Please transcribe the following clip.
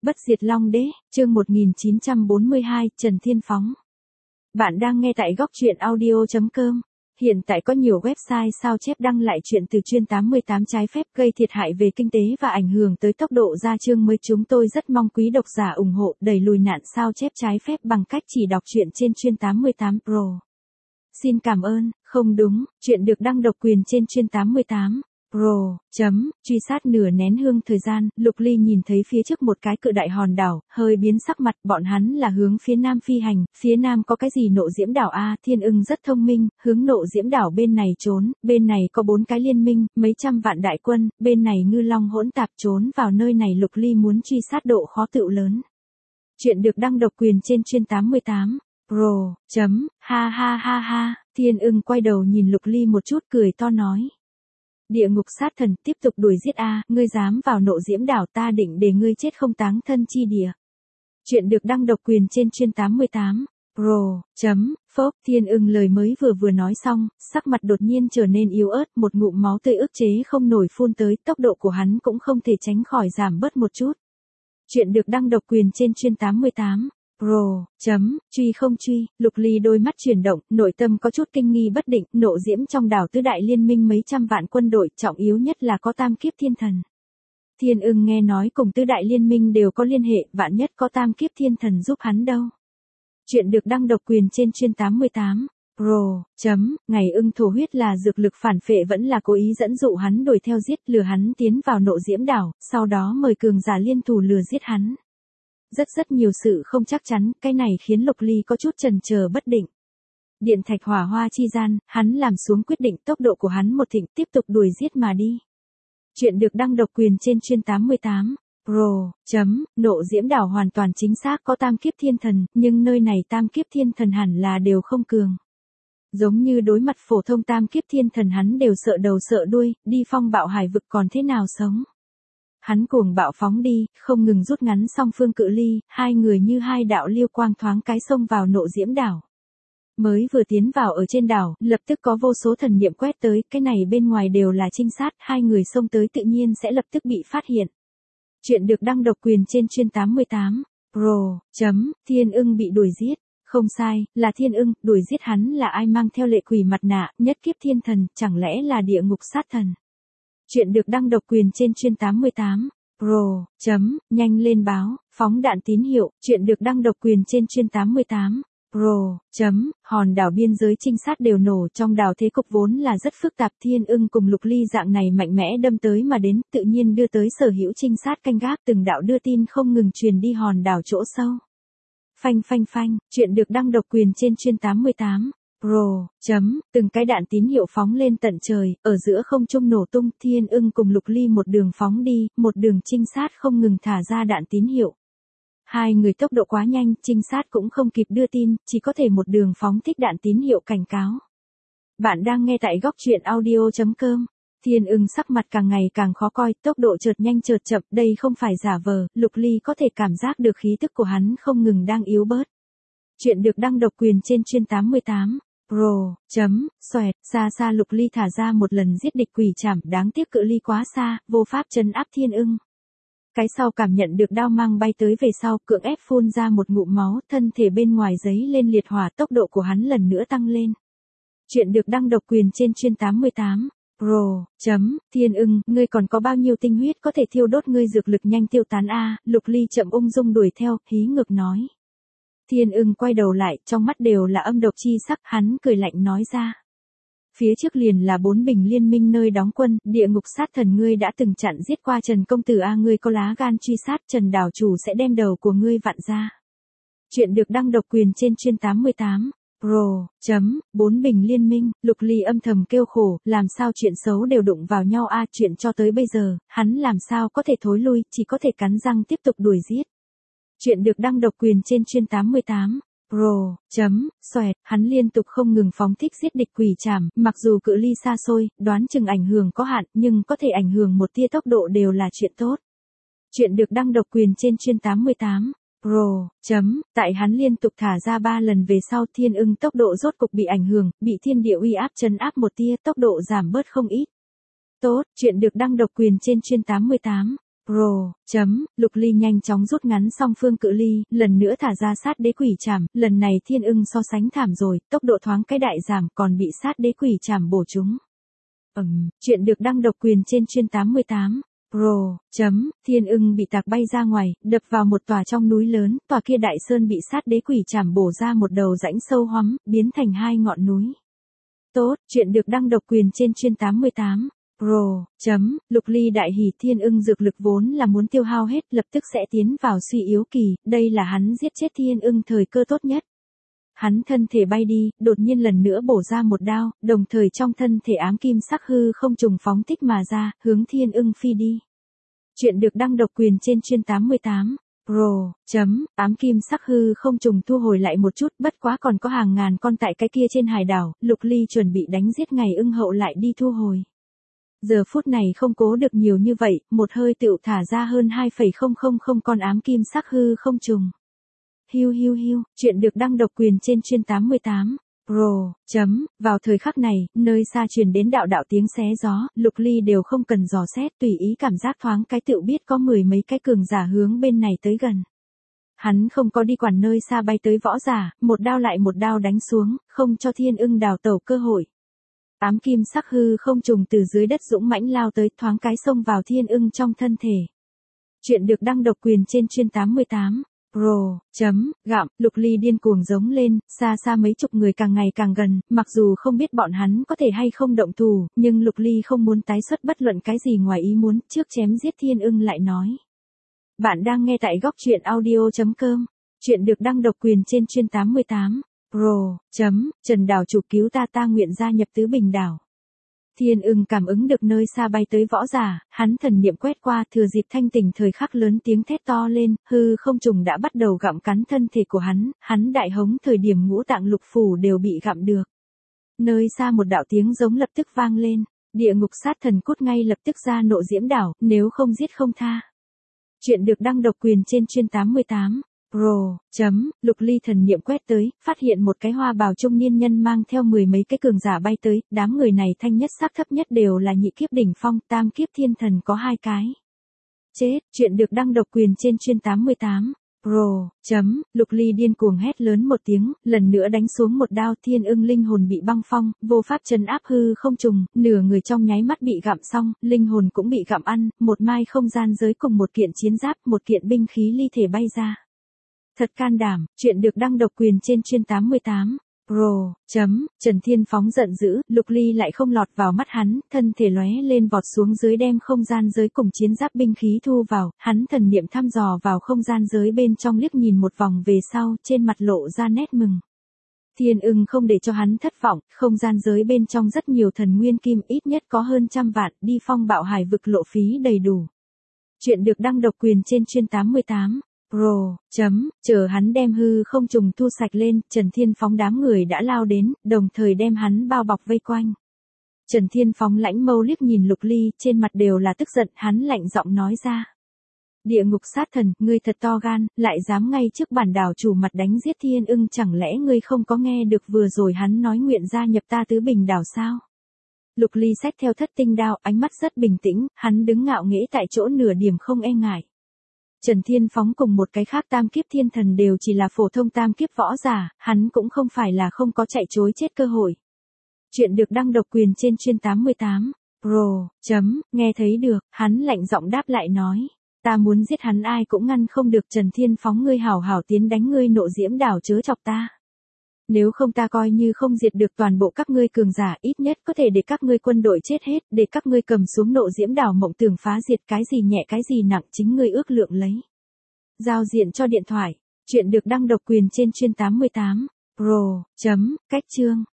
Bất diệt Long Đế, chương 1942, Trần Thiên Phóng. Bạn đang nghe tại góc truyện audio.com. Hiện tại có nhiều website sao chép đăng lại chuyện từ chuyên 88 trái phép gây thiệt hại về kinh tế và ảnh hưởng tới tốc độ ra chương mới. Chúng tôi rất mong quý độc giả ủng hộ đẩy lùi nạn sao chép trái phép bằng cách chỉ đọc truyện trên chuyên 88 Pro. Xin cảm ơn. Không đúng, chuyện được đăng độc quyền trên chuyên 88 Pro. Truy sát nửa nén hương thời gian, Lục Ly nhìn thấy phía trước một cái cự đại hòn đảo, hơi biến sắc mặt. Bọn hắn là hướng phía nam phi hành, phía nam có cái gì nộ diễm đảo a? Thiên Ưng rất thông minh, hướng nộ diễm đảo bên này trốn, bên này có 4 cái liên minh, mấy trăm vạn đại quân, bên này ngư long hỗn tạp, trốn vào nơi này Lục Ly muốn truy sát độ khó tựu lớn. Chuyện được đăng độc quyền trên chuyên 88 Pro. Ha ha ha ha, Thiên Ưng quay đầu nhìn Lục Ly một chút cười to nói. Địa ngục sát thần, tiếp tục đuổi giết a, ngươi dám vào nộ diễm đảo ta định để ngươi chết không táng thân chi địa. Chuyện được đăng độc quyền trên chuyên 88 Pro. Phốc, Thiên Ưng lời mới vừa nói xong, sắc mặt đột nhiên trở nên yếu ớt, một ngụm máu tươi ức chế không nổi phun tới, tốc độ của hắn cũng không thể tránh khỏi giảm bớt một chút. Chuyện được đăng độc quyền trên chuyên 88 Pro. Truy không truy, Lục Ly đôi mắt chuyển động, nội tâm có chút kinh nghi bất định, nộ diễm trong đảo tứ đại liên minh mấy trăm vạn quân đội, trọng yếu nhất là có tam kiếp thiên thần. Thiên Ưng nghe nói cùng tứ đại liên minh đều có liên hệ, vạn nhất có tam kiếp thiên thần giúp hắn đâu. Chuyện được đăng độc quyền trên chuyên 88 Pro. Ngày ưng thổ huyết là dược lực phản phệ vẫn là cố ý dẫn dụ hắn đuổi theo giết, lừa hắn tiến vào nộ diễm đảo, sau đó mời cường giả liên thủ lừa giết hắn. Rất nhiều sự không chắc chắn, cái này khiến Lục Ly có chút chần chờ bất định. Điện thạch hỏa hoa chi gian, hắn làm xuống quyết định, tốc độ của hắn một thịnh, tiếp tục đuổi giết mà đi. Chuyện được đăng độc quyền trên chuyên 88 Pro. Nộ diễm đảo hoàn toàn chính xác có tam kiếp thiên thần, nhưng nơi này tam kiếp thiên thần hẳn là đều không cường. Giống như đối mặt phổ thông tam kiếp thiên thần hắn đều sợ đầu sợ đuôi, đi phong bạo hải vực còn thế nào sống. Hắn cuồng bạo phóng đi, không ngừng rút ngắn song phương cự ly, hai người như hai đạo liêu quang thoáng cái xông vào nộ diễm đảo. Mới vừa tiến vào ở trên đảo, lập tức có vô số thần niệm quét tới, cái này bên ngoài đều là trinh sát, hai người xông tới tự nhiên sẽ lập tức bị phát hiện. Chuyện được đăng độc quyền trên chuyên 88 Pro. Thiên Ưng bị đuổi giết. Không sai, là Thiên Ưng, đuổi giết hắn là ai mang theo lệ quỷ mặt nạ, nhất kiếp thiên thần, chẳng lẽ là địa ngục sát thần. Chuyện được đăng độc quyền trên chuyên 88 Pro. Nhanh lên báo, phóng đạn tín hiệu. Chuyện được đăng độc quyền trên chuyên 88 Pro. Hòn đảo biên giới trinh sát đều nổ, trong đảo thế cục vốn là rất phức tạp, Thiên Ưng cùng Lục Ly dạng này mạnh mẽ đâm tới mà đến, tự nhiên đưa tới sở hữu trinh sát canh gác, từng đạo đưa tin không ngừng truyền đi hòn đảo chỗ sâu. Phanh, chuyện được đăng độc quyền trên chuyên 88 Pro. Từng cái đạn tín hiệu phóng lên tận trời, ở giữa không trung nổ tung, Thiên Ưng cùng Lục Ly một đường phóng đi, một đường trinh sát không ngừng thả ra đạn tín hiệu. Hai người tốc độ quá nhanh, trinh sát cũng không kịp đưa tin, chỉ có thể một đường phóng thích đạn tín hiệu cảnh cáo. Bạn đang nghe tại góc truyện audio.com. Thiên Ưng sắc mặt càng ngày càng khó coi, tốc độ chợt nhanh chợt chậm, đây không phải giả vờ, Lục Ly có thể cảm giác được khí tức của hắn không ngừng đang yếu bớt. Chuyện được đăng độc quyền trên chuyên 88 Pro. Xoẹt, xa Lục Ly thả ra một lần giết địch quỷ trảm, đáng tiếc cự ly quá xa, vô pháp trấn áp Thiên Ưng. Cái sau cảm nhận được đao mang bay tới về sau, cưỡng ép phun ra một ngụm máu, thân thể bên ngoài giấy lên liệt hỏa, tốc độ của hắn lần nữa tăng lên. Chuyện được đăng độc quyền trên chuyên 88 Pro. Thiên Ưng, ngươi còn có bao nhiêu tinh huyết có thể thiêu đốt ngươi dược lực nhanh tiêu tán a? Lục Ly chậm ung dung đuổi theo, hí ngược nói. Thiên Ưng quay đầu lại, trong mắt đều là âm độc chi sắc, hắn cười lạnh nói ra. Phía trước liền là 4 bình liên minh nơi đóng quân, địa ngục sát thần ngươi đã từng chặn giết qua Trần công tử a, ngươi có lá gan truy sát Trần đảo chủ sẽ đem đầu của ngươi vặn ra. Chuyện được đăng độc quyền trên chuyên 88 Pro. 4 bình liên minh, Lục Ly âm thầm kêu khổ, làm sao chuyện xấu đều đụng vào nhau a, chuyện cho tới bây giờ, hắn làm sao có thể thối lui, chỉ có thể cắn răng tiếp tục đuổi giết. Chuyện được đăng độc quyền trên chuyên 88 Pro. Xoẹt, hắn liên tục không ngừng phóng thích giết địch quỷ trảm, mặc dù cự ly xa xôi, đoán chừng ảnh hưởng có hạn, nhưng có thể ảnh hưởng một tia tốc độ đều là chuyện tốt. Chuyện được đăng độc quyền trên chuyên 88 Pro. Tại hắn liên tục thả ra 3 lần về sau, Thiên Ưng tốc độ rốt cục bị ảnh hưởng, bị thiên địa uy áp trấn áp một tia, tốc độ giảm bớt không ít. Tốt, chuyện được đăng độc quyền trên chuyên 88 Pro. Lục Ly nhanh chóng rút ngắn song phương cự ly, lần nữa thả ra sát đế quỷ trảm, lần này Thiên Ưng so sánh thảm rồi, tốc độ thoáng cái đại giảm còn bị sát đế quỷ trảm bổ trúng. Chuyện được đăng độc quyền trên chuyên 88. Pro. Thiên Ưng bị tạc bay ra ngoài, đập vào một tòa trong núi lớn, tòa kia đại sơn bị sát đế quỷ trảm bổ ra một đầu rãnh sâu hoắm, biến thành hai ngọn núi. Tốt, chuyện được đăng độc quyền trên chuyên 88. Pro. Lục Ly đại hỉ, Thiên Ưng dược lực vốn là muốn tiêu hao hết, lập tức sẽ tiến vào suy yếu kỳ, đây là hắn giết chết Thiên Ưng thời cơ tốt nhất. Hắn thân thể bay đi, đột nhiên lần nữa bổ ra một đao, đồng thời trong thân thể ám kim sắc hư không trùng phóng thích mà ra, hướng Thiên Ưng phi đi. Chuyện được đăng độc quyền trên chuyên 88. Pro. Ám kim sắc hư không trùng thu hồi lại một chút, bất quá còn có hàng ngàn con tại cái kia trên hải đảo, Lục Ly chuẩn bị đánh giết ngày Ưng hậu lại đi thu hồi. Giờ phút này không cố được nhiều như vậy, một hơi tựu thả ra hơn 2,000 con ám kim sắc hư không trùng. Hiu, chuyện được đăng độc quyền trên chuyên 88. Pro. Vào thời khắc này, nơi xa truyền đến đạo đạo tiếng xé gió, Lục Ly đều không cần dò xét, tùy ý cảm giác thoáng cái tựu biết có mười mấy cái cường giả hướng bên này tới gần. Hắn không có đi quản nơi xa bay tới võ giả, một đao lại một đao đánh xuống, không cho Thiên Ưng đào tẩu cơ hội. Ám kim sắc hư không trùng từ dưới đất dũng mãnh lao tới, thoáng cái xông vào Thiên Ưng trong thân thể. Chuyện được đăng độc quyền trên chuyên 88. Pro. Gặm, Lục Ly điên cuồng giống lên, xa xa mấy chục người càng ngày càng gần, mặc dù không biết bọn hắn có thể hay không động thủ, nhưng Lục Ly không muốn tái xuất bất luận cái gì ngoài ý muốn, trước chém giết Thiên Ưng lại nói. Bạn đang nghe tại góc truyện audio.com. Chuyện được đăng độc quyền trên chuyên 88. Pro. Trần đảo chủ cứu ta nguyện gia nhập Tứ Bình đảo. Thiên Ưng cảm ứng được nơi xa bay tới võ giả, hắn thần niệm quét qua, thừa dịp thanh tỉnh thời khắc lớn tiếng thét to lên, hư không trùng đã bắt đầu gặm cắn thân thể của hắn đại hống thời điểm ngũ tạng lục phủ đều bị gặm được. Nơi xa một đạo tiếng giống lập tức vang lên, địa ngục sát thần cút ngay lập tức ra nộ diễm đảo, nếu không giết không tha. Chuyện được đăng độc quyền trên chuyên 88. Pro. Lục Ly thần niệm quét tới, phát hiện một cái hoa bào trung niên nhân mang theo mười mấy cái cường giả bay tới, đám người này thanh nhất sắc thấp nhất đều là nhị kiếp đỉnh phong, tam kiếp thiên thần có 2 cái. Chết, chuyện được đăng độc quyền trên chuyên 88. Pro. Lục Ly điên cuồng hét lớn một tiếng, lần nữa đánh xuống một đao, Thiên Ưng linh hồn bị băng phong, vô pháp trấn áp hư không trùng, nửa người trong nháy mắt bị gặm xong, linh hồn cũng bị gặm ăn, một mai không gian giới cùng một kiện chiến giáp, một kiện binh khí ly thể bay ra. Thật can đảm, chuyện được đăng độc quyền trên chuyên 88. Pro. Trần Thiên Phóng giận dữ, Lục Ly lại không lọt vào mắt hắn, thân thể lóe lên vọt xuống dưới đem không gian giới cùng chiến giáp binh khí thu vào, hắn thần niệm thăm dò vào không gian giới bên trong liếc nhìn một vòng về sau, trên mặt lộ ra nét mừng. Thiên Ưng không để cho hắn thất vọng, không gian giới bên trong rất nhiều thần nguyên kim, ít nhất có hơn 100 vạn, đi phong bạo hải vực lộ phí đầy đủ. Chuyện được đăng độc quyền trên chuyên 88. Pro. Chờ hắn đem hư không trùng thu sạch lên, Trần Thiên Phóng đám người đã lao đến, đồng thời đem hắn bao bọc vây quanh. Trần Thiên Phóng lãnh mâu liếc nhìn Lục Ly, trên mặt đều là tức giận, hắn lạnh giọng nói ra. Địa ngục sát thần, ngươi thật to gan, lại dám ngay trước bản đảo chủ mặt đánh giết Thiên Ưng, chẳng lẽ ngươi không có nghe được vừa rồi hắn nói nguyện gia nhập ta Tứ Bình đảo sao? Lục Ly xách theo thất tinh đao, ánh mắt rất bình tĩnh, hắn đứng ngạo nghễ tại chỗ nửa điểm không e ngại. Trần Thiên Phóng cùng một cái khác tam kiếp thiên thần đều chỉ là phổ thông tam kiếp võ giả, hắn cũng không phải là không có chạy trối chết cơ hội. Chuyện được đăng độc quyền trên chuyên 88. Pro. Nghe thấy được, hắn lạnh giọng đáp lại nói. Ta muốn giết hắn ai cũng ngăn không được, Trần Thiên Phóng ngươi hảo hảo tiến đánh ngươi nộ diễm đảo chớ chọc ta. Nếu không ta coi như không diệt được toàn bộ các ngươi cường giả, ít nhất có thể để các ngươi quân đội chết hết, để các ngươi cầm xuống nộ diễm đảo mộng tưởng phá diệt, cái gì nhẹ cái gì nặng chính ngươi ước lượng lấy. Giao diện cho điện thoại. Chuyện được đăng độc quyền trên chuyên 88. Pro. Cách chương.